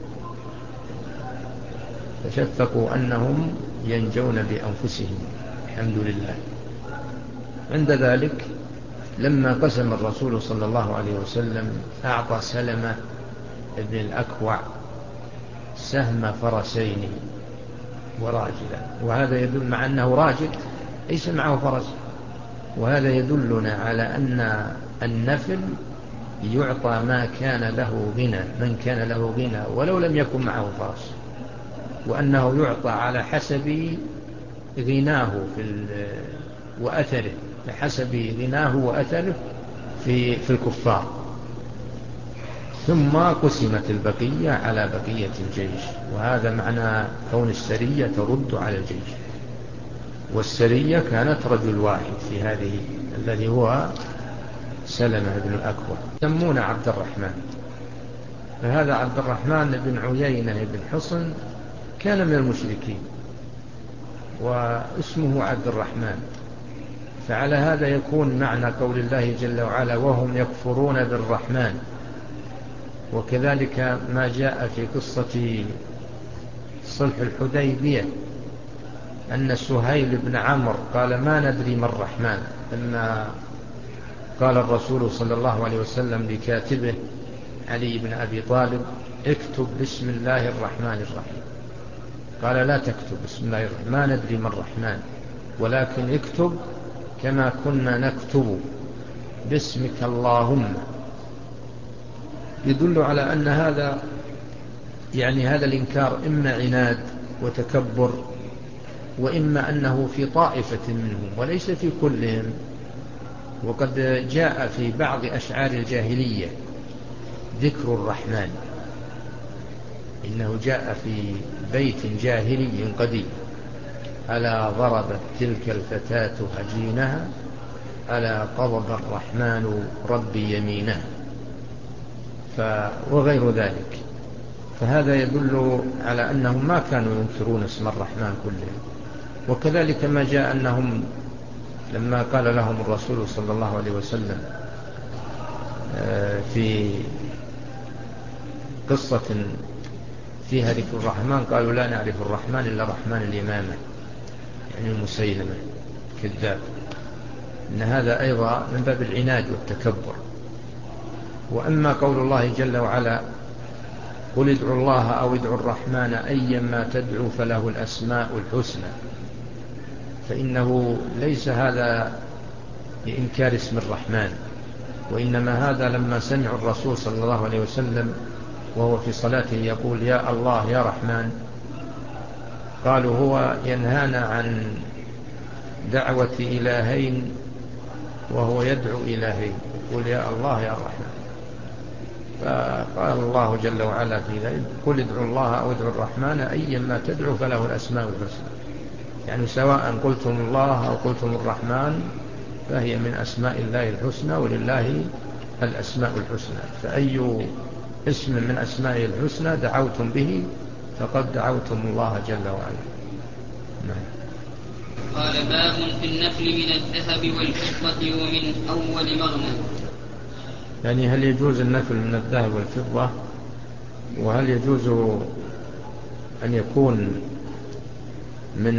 تشفقوا أنهم ينجون بأنفسهم، الحمد لله. عند ذلك لما قسم الرسول صلى الله عليه وسلم أعطى سلمة ابن الأكوع سهم فرسين وراجلا، وهذا يدل مع أنه راجل ليس معه فرس، وهذا يدلنا على أن النفل يعطى ما كان له غنى، من كان له غنى ولو لم يكن معه فرس، وأنه يعطى على حسب غناه في وأثره، بحسب غناه وأثره في, في الكفار. ثم قسمت البقية على بقية الجيش، وهذا معنى كون السرية ترد على الجيش. والسرية كانت رجل واحد في هذه الذي هو سلمة بن الأكوع، يسمون عبد الرحمن. فهذا عبد الرحمن بن عيينة بن حصن كان من المشركين واسمه عبد الرحمن. فعلى هذا يكون معنى قول الله جل وعلا وهم يكفرون بالرحمن. وكذلك ما جاء في قصة صلح الحديبية أن سهيل بن عمرو قال ما ندري ما الرحمن، لما قال الرسول صلى الله عليه وسلم لكاتبه علي بن أبي طالب اكتب بسم الله الرحمن الرحيم، قال لا تكتب بسم الله الرحمن، ما ندري ما الرحمن، ولكن اكتب كما كنا نكتب باسمك اللهم. يدل على أن هذا يعني هذا الإنكار إما عناد وتكبر، وإما أنه في طائفة منهم وليس في كلهم. وقد جاء في بعض أشعار الجاهلية ذكر الرحمن، إنه جاء في بيت جاهلي قديم ألا ضربت تلك الفتاة هجينها ألا قضب الرحمن ربي يمينه، وغير ذلك. فهذا يدل على أنهم ما كانوا ينكرون اسم الرحمن كله. وكذلك ما جاء أنهم لما قال لهم الرسول صلى الله عليه وسلم في قصة فيها ذكر الرحمن قالوا لا نعرف الرحمن إلا رحمن الإمامة، يعني مسيلمة كذاب. إن هذا أيضا من باب العناد والتكبر. وأما قول الله جل وعلا قل ادعوا الله أو ادعوا الرحمن أيما تدعوا فله الأسماء الحسنى، فإنه ليس هذا لإنكار اسم الرحمن، وإنما هذا لما سمع الرسول صلى الله عليه وسلم وهو في صلاته يقول يا الله يا رحمن، قالوا هو ينهانا عن دعوة إلهين وهو يدعو إلهين، يقول يا الله يا رحمن. فقال الله جل وعلا في ذلك قل ادعوا الله أو ادعوا الرحمن أيما تدعوا فله الأسماء الحسنى، يعني سواء قلتم الله أو قلتم الرحمن فهي من أسماء الله الحسنى، ولله الأسماء الحسنى، فأي اسم من أسماء الحسنى دعوتم به فقد دعوتم الله جل وعلا. نعم. قال باب في النفل من الذهب والفضة ومن أول مغنم. يعني هل يجوز النفل من الذهب والفضة، وهل يجوز أن يكون من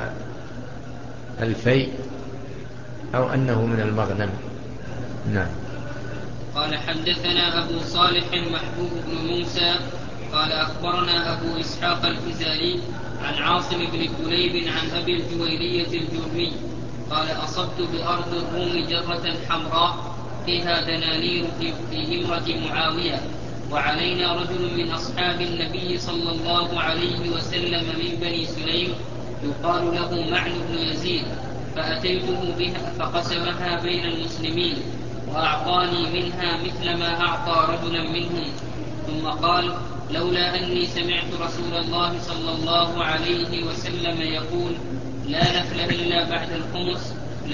الفيء أو أنه من المغنم؟ نعم. قال حدثنا أبو صالح محبوب بن موسى قال أخبرنا أبو إسحاق الفزاري عن عاصم بن كليب عن أبي الجويرية الجرمي قال أصبت بأرض الروم جرة حمراء فيها دنانير في همرة معاوية، وعلينا رجل من أصحاب النبي صلى الله عليه وسلم من بني سليم يقال له معن بن يزيد، فأتيته بها فقسمها بين المسلمين وأعطاني منها مثل ما أعطى رجلا منهم، ثم قال لولا أني سمعت رسول الله صلى الله عليه وسلم يقول لا نفل إلا بعد الخمس لا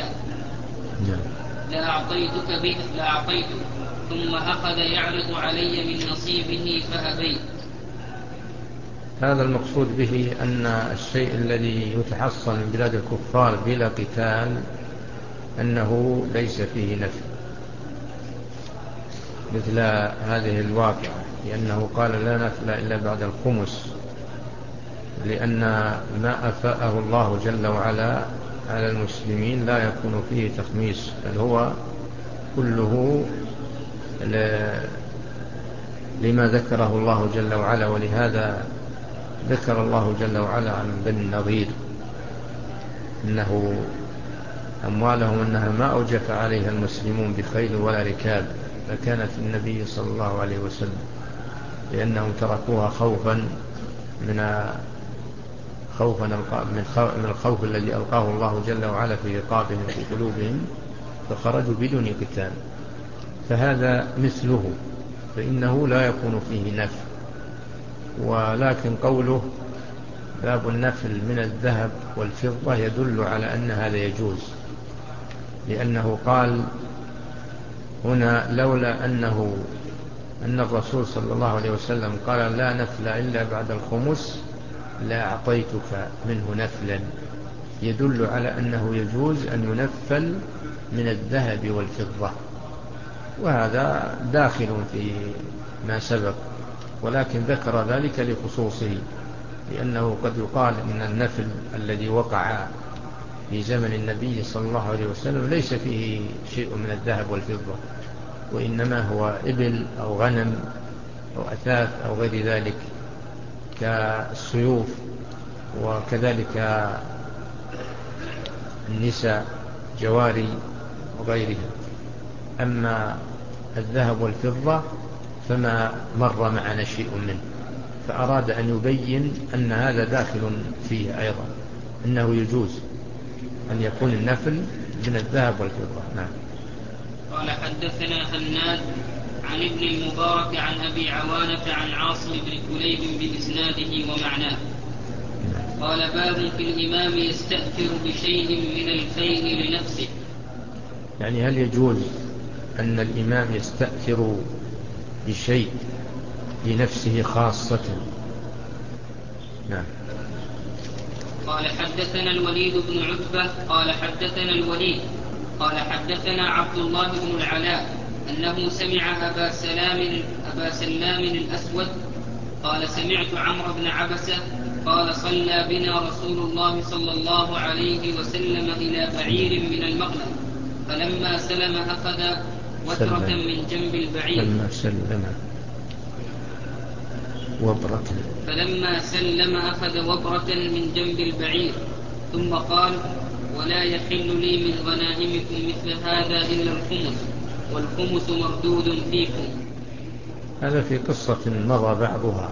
لأعطيتك به لأعطيتك، ثم أخذ يعرض علي من نصيبه فأبيت. هذا المقصود به أن الشيء الذي يتحصل من بلاد الكفار بلا قتال أنه ليس فيه نفل، مثل هذه الواقعة، لأنه قال لا نفل إلا بعد الخمس، لأن ما أفاءه الله جل وعلا على المسلمين لا يكون فيه تخميس، بل هو كله لما ذكره الله جل وعلا. ولهذا ذكر الله جل وعلا عن بني النضير إنه أموالهم أنها ما أوجف عليها المسلمون بخيل ولا ركاب، فكانت النبي صلى الله عليه وسلم، لأنهم تركوها خوفا من خوفا من الخوف الذي ألقاه الله جل وعلا في رقابهم في قلوبهم فخرجوا بدون قتال، فهذا مثله، فإنه لا يكون فيه نفل. ولكن قوله باب النفل من الذهب والفضة يدل على أن هذا يجوز، لأنه قال هنا لولا أنه أن الرسول صلى الله عليه وسلم قال لا نفل إلا بعد الخمس لا أعطيتك منه نفلا، يدل على أنه يجوز أن ينفل من الذهب والفضة، وهذا داخل في ما سبق، ولكن ذكر ذلك لخصوصه، لأنه قد يقال إن النفل الذي وقع في زمن النبي صلى الله عليه وسلم ليس فيه شيء من الذهب والفضة، وإنما هو إبل أو غنم أو أثاث أو غير ذلك كالسيوف، وكذلك النساء جواري وغيرها. أما الذهب والفضة فما مر معنا شيء منه، فأراد أن يبين أن هذا داخل فيه أيضا، أنه يجوز أن يكون النفل من الذهب والفضة. نعم. قال حدثنا هناد عن ابن المبارك عن أبي عوانة عن عاصم بن كليب بإسناده ومعناه. قال باب في الإمام يستأثر بشيء من الفيء لنفسه. يعني هل يجوز أن الإمام يستأثر بشيء لنفسه خاصة؟ نعم. قال حدثنا الوليد بن عتبة قال حدثنا الوليد قال حدثنا عبد الله بن العلاء أنه سمع أبا سلام أبا سلام الأسود قال سمعت عمرو بن عبسة قال صلى بنا رسول الله صلى الله عليه وسلم إلى بعير من المغنم، فلما سلم أخذ وترة من جنب البعير فلما سلم وبرة فلما سلم أخذ وبرة من جنب البعير ثم قال ولا يحل لي من غنائمكم مثل هذا إلا الخمس والخمس مردود فيكم. هذا في قصة مضى بعضها،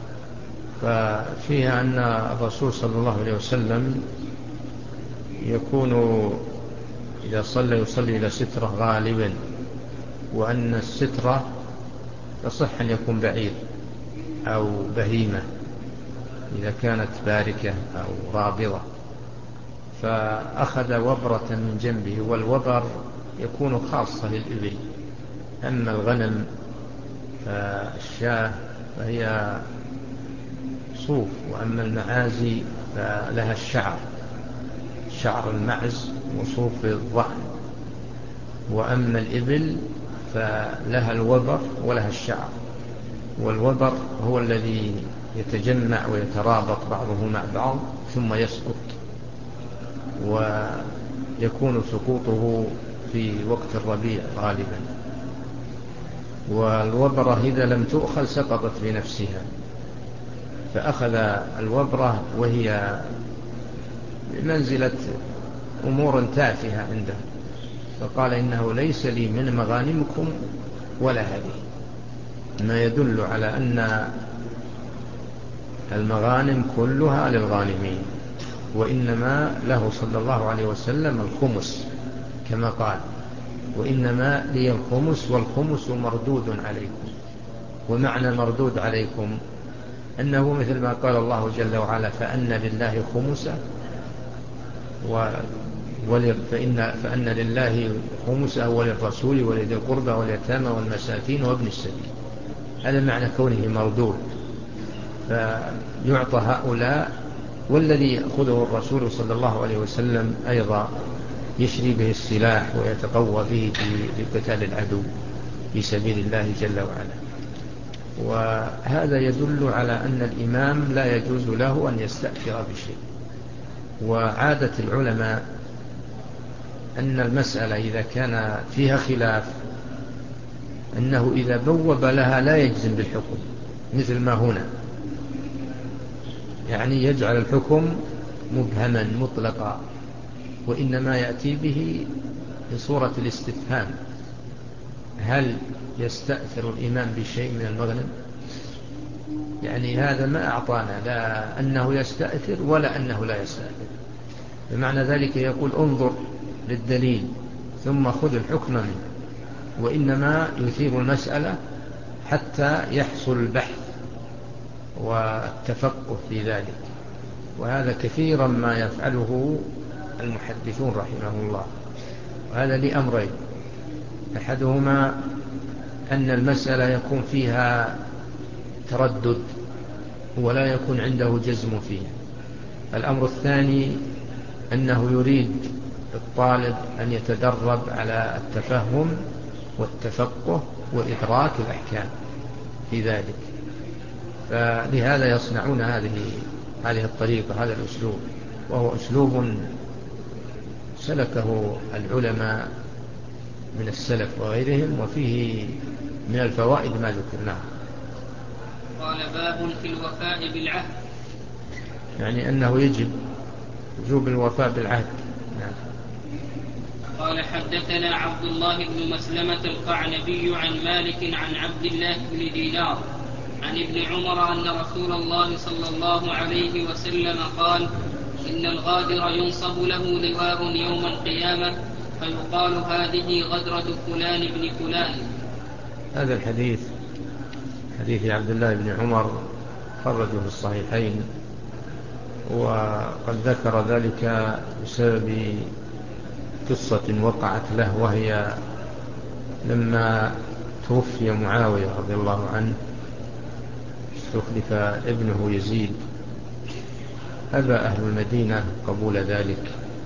ففيها أن الرسول صلى الله عليه وسلم يكون إذا صلى يصلي إلى سترة غالبا، وأن السترة يصح أن يكون بعير أو بهيمة إذا كانت باركة أو رابضة، فأخذ وبرة من جنبه، والوبر يكون خاصة للإبل. أما الغنم فالشاة فهي صوف، وأما المعازي فلها الشعر، شعر المعز وصوف الضأن، وأما الإبل فلها الوبر ولها الشعر، والوبر هو الذي يتجمع ويترابط بعضه مع بعض ثم يسقط، ويكون سقوطه في وقت الربيع غالبا، والوبرة إذا لم تؤخذ سقطت بنفسها، فأخذ الوبرة وهي بمنزلة أمور تافهة عنده، فقال إنه ليس لي من مغانمكم ولا هذه، ما يدل على أن المغانم كلها للغانمين، وإنما له صلى الله عليه وسلم الخمس كما قال وإنما لي الخمس والخمس مردود عليكم. ومعنى مردود عليكم أنه مثل ما قال الله جل وعلا فأن لله خمسه فإن, فأن لله خمسه وللرسول ولذي القربى واليتامى والمساكين وابن السبيل، هذا معنى كونه مردود، فيعطى هؤلاء، والذي يأخذه الرسول صلى الله عليه وسلم أيضا يشري به السلاح ويتقوى به في قتال العدو في سبيل الله جل وعلا. وهذا يدل على أن الإمام لا يجوز له أن يستأثر بشيء. وعادة العلماء أن المسألة إذا كان فيها خلاف أنه إذا بوب لها لا يجزم بالحكم، مثل ما هنا، يعني يجعل الحكم مبهما مطلقا، وإنما يأتي به بصورة الاستفهام: هل يستأثر الإمام بشيء من المغنم؟ يعني هذا ما أعطانا لا أنه يستأثر ولا أنه لا يستأثر. بمعنى ذلك يقول انظر للدليل ثم خذ الحكم منه، وإنما يثير المسألة حتى يحصل البحث والتفقه في ذلك. وهذا كثيرا ما يفعله المحدثون رحمه الله. وهذا لأمرين: أحدهما أن المسألة يكون فيها تردد ولا يكون عنده جزم فيها. الأمر الثاني أنه يريد الطالب أن يتدرب على التفهم والتفقه وإدراك الأحكام في ذلك، فلهذا يصنعون هذه هذه الطريقة، هذا الأسلوب، وهو أسلوب سلكه العلماء من السلف وغيرهم، وفيه من الفوائد ما ذكرناه. قال باب في الوفاء بالعهد، يعني أنه يجب وجوب الوفاء بالعهد. نعم. قال حدثنا عبد الله بن مسلمة القعنبي عن مالك عن عبد الله بن دينار عن ابن عمر أن رسول الله صلى الله عليه وسلم قال: إن الغادر ينصب له لواء يوم القيامة فيقال هذه غدرة فلان بن فلان. هذا الحديث حديث عبد الله بن عمر خرجه في الصحيحين، وقد ذكر ذلك بسبب قصة وقعت له، وهي لما توفي معاوية رضي الله عنه استخلف ابنه يزيد، أبى أهل المدينة قبول ذلك،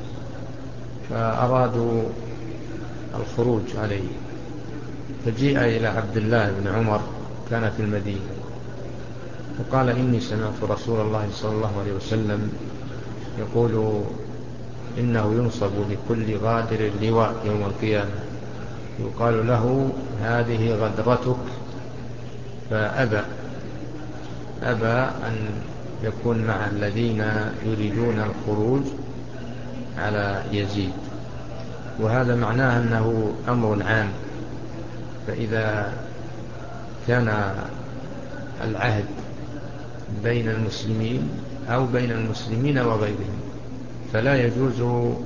فأرادوا الخروج عليه، فجيء إلى عبد الله بن عمر كان في المدينة وقال: إني سمعت رسول الله صلى الله عليه وسلم يقول إنه ينصب لكل غادر لواء يوم القيامة يقال له هذه غدرتك، فأبى أبى أن يكون مع الذين يريدون الخروج على يزيد. وهذا معناه أنه أمر عام، فإذا كان العهد بين المسلمين أو بين المسلمين وغيرهم فلا يجوز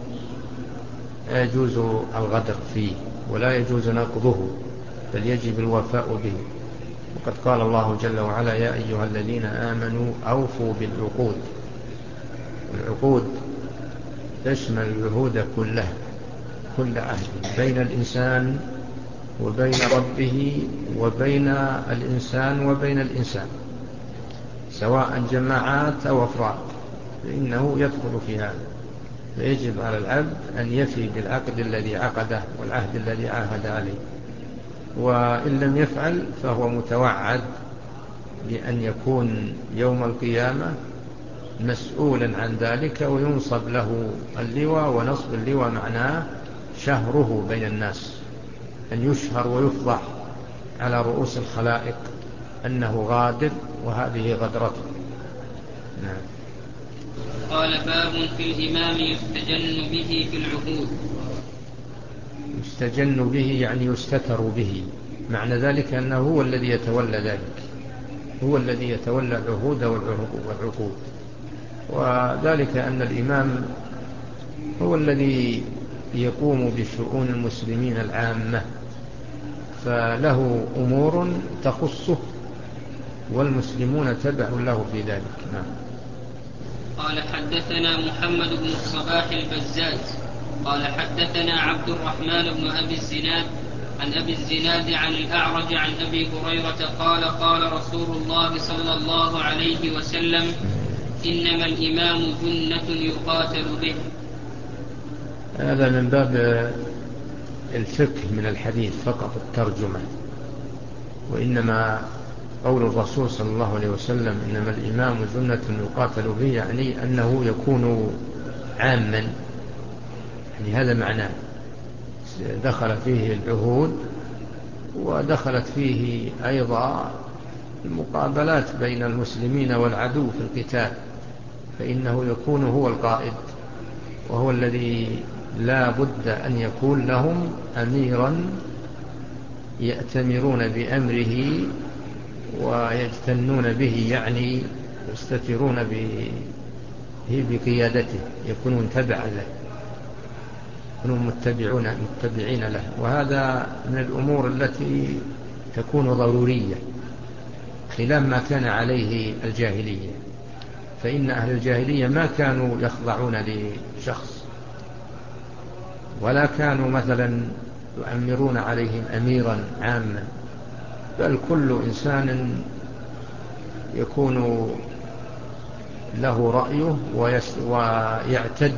يجوز الغدر فيه ولا يجوز نقضه، بل يجب الوفاء به. وقد قال الله جل وعلا: يا أيها الذين آمنوا أوفوا بالعقود. العقود تشمل العهود كلها، كل عهد بين الإنسان وبين ربه وبين الإنسان وبين الإنسان، سواء جماعات أو أفراد، فإنه يدخل في هذا. فيجب على العبد أن يفي بالعقد الذي عقده والعهد الذي عاهد عليه، وإن لم يفعل فهو متوعد بأن يكون يوم القيامة مسؤولا عن ذلك وينصب له اللواء. ونصب اللواء معناه شهره بين الناس، أن يشهر ويفضح على رؤوس الخلائق أنه غادر وهذه غدرته. نعم. قال باب في الإمام يستجن به في العهود. يستجن به يعني يستتر به، معنى ذلك أنه هو الذي يتولى ذلك، هو الذي يتولى العهود والعقود. وذلك أن الإمام هو الذي يقوم بشؤون المسلمين العامة، فله أمور تخصه والمسلمون تبع له في ذلك. نعم. قال حدثنا محمد بن الصباح البزاز قال حدثنا عبد الرحمن بن أبي الزناد عن أبي الزناد عن الأعرج عن أبي هريرة قال قال رسول الله صلى الله عليه وسلم: إنما الإمام جنة يقاتل به. هذا من باب الفقه من الحديث فقط الترجمة، وإنما قول الرسول صلى الله عليه وسلم إنما الإمام جنة يقاتل به يعني أنه يكون عاما، يعني هذا معناه. دخل فيه العهود ودخلت فيه أيضا المقابلات بين المسلمين والعدو في القتال، فإنه يكون هو القائد وهو الذي لا بد أن يكون لهم أميرا يأتمرون بأمره ويجتنون به، يعني يستترون به بقيادته، يكونون تبعا له، يكونون متبعون متبعين له. وهذا من الأمور التي تكون ضرورية خلاف ما كان عليه الجاهلية، فإن أهل الجاهلية ما كانوا يخضعون لشخص، ولا كانوا مثلا يؤمرون عليهم أميرا عاما، بل كل إنسان يكون له رأيه ويعتد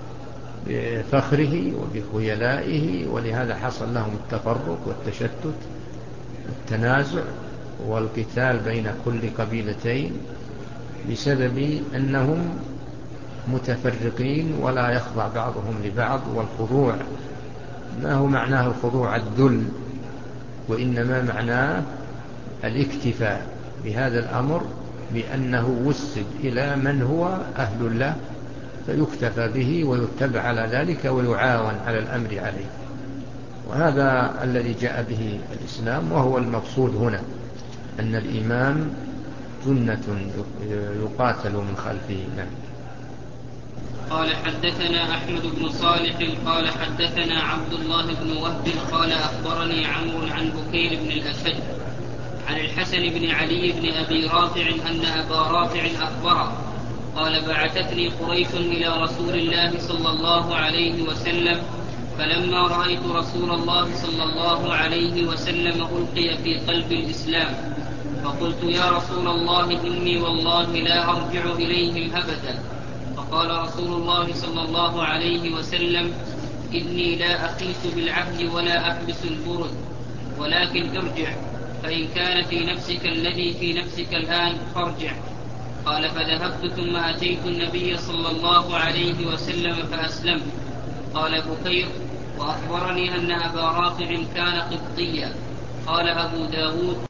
بفخره وبخيلائه، ولهذا حصل لهم التفرق والتشتت والتنازع والقتال بين كل قبيلتين بسبب أنهم متفرقين ولا يخضع بعضهم لبعض. والخضوع ما هو معناه الخضوع الذل، وإنما معناه الاكتفاء بهذا الأمر بأنه وسد إلى من هو أهل له، فيكتفى به ويتبع على ذلك ويعاون على الأمر عليه. وهذا الذي جاء به الإسلام، وهو المقصود هنا، أن الإمام جنة يقاتل من خلفه. نعم. قال حدثنا أحمد بن صالح قال حدثنا عبد الله بن وهب قال أخبرني عمرو عن بكير بن الأشج عن الحسن بن علي بن أبي رافع أن أبا رافع أخبره قال بعثتني قريش إلى رسول الله صلى الله عليه وسلم، فلما رأيت رسول الله صلى الله عليه وسلم ألقي في قلب الإسلام، فقلت يا رسول الله إني والله لا أرجع إليهم أبدا. فقال رسول الله صلى الله عليه وسلم إني لا أخيس بالعهد ولا أحبس البرد، ولكن ارجع، فإن كان في نفسك الذي في نفسك الآن فارجع. قال فذهبت ثم أتيت النبي صلى الله عليه وسلم فأسلمت. قال بكير وأخبرني أن أبا رافع كان قبطيا. قال أبو داود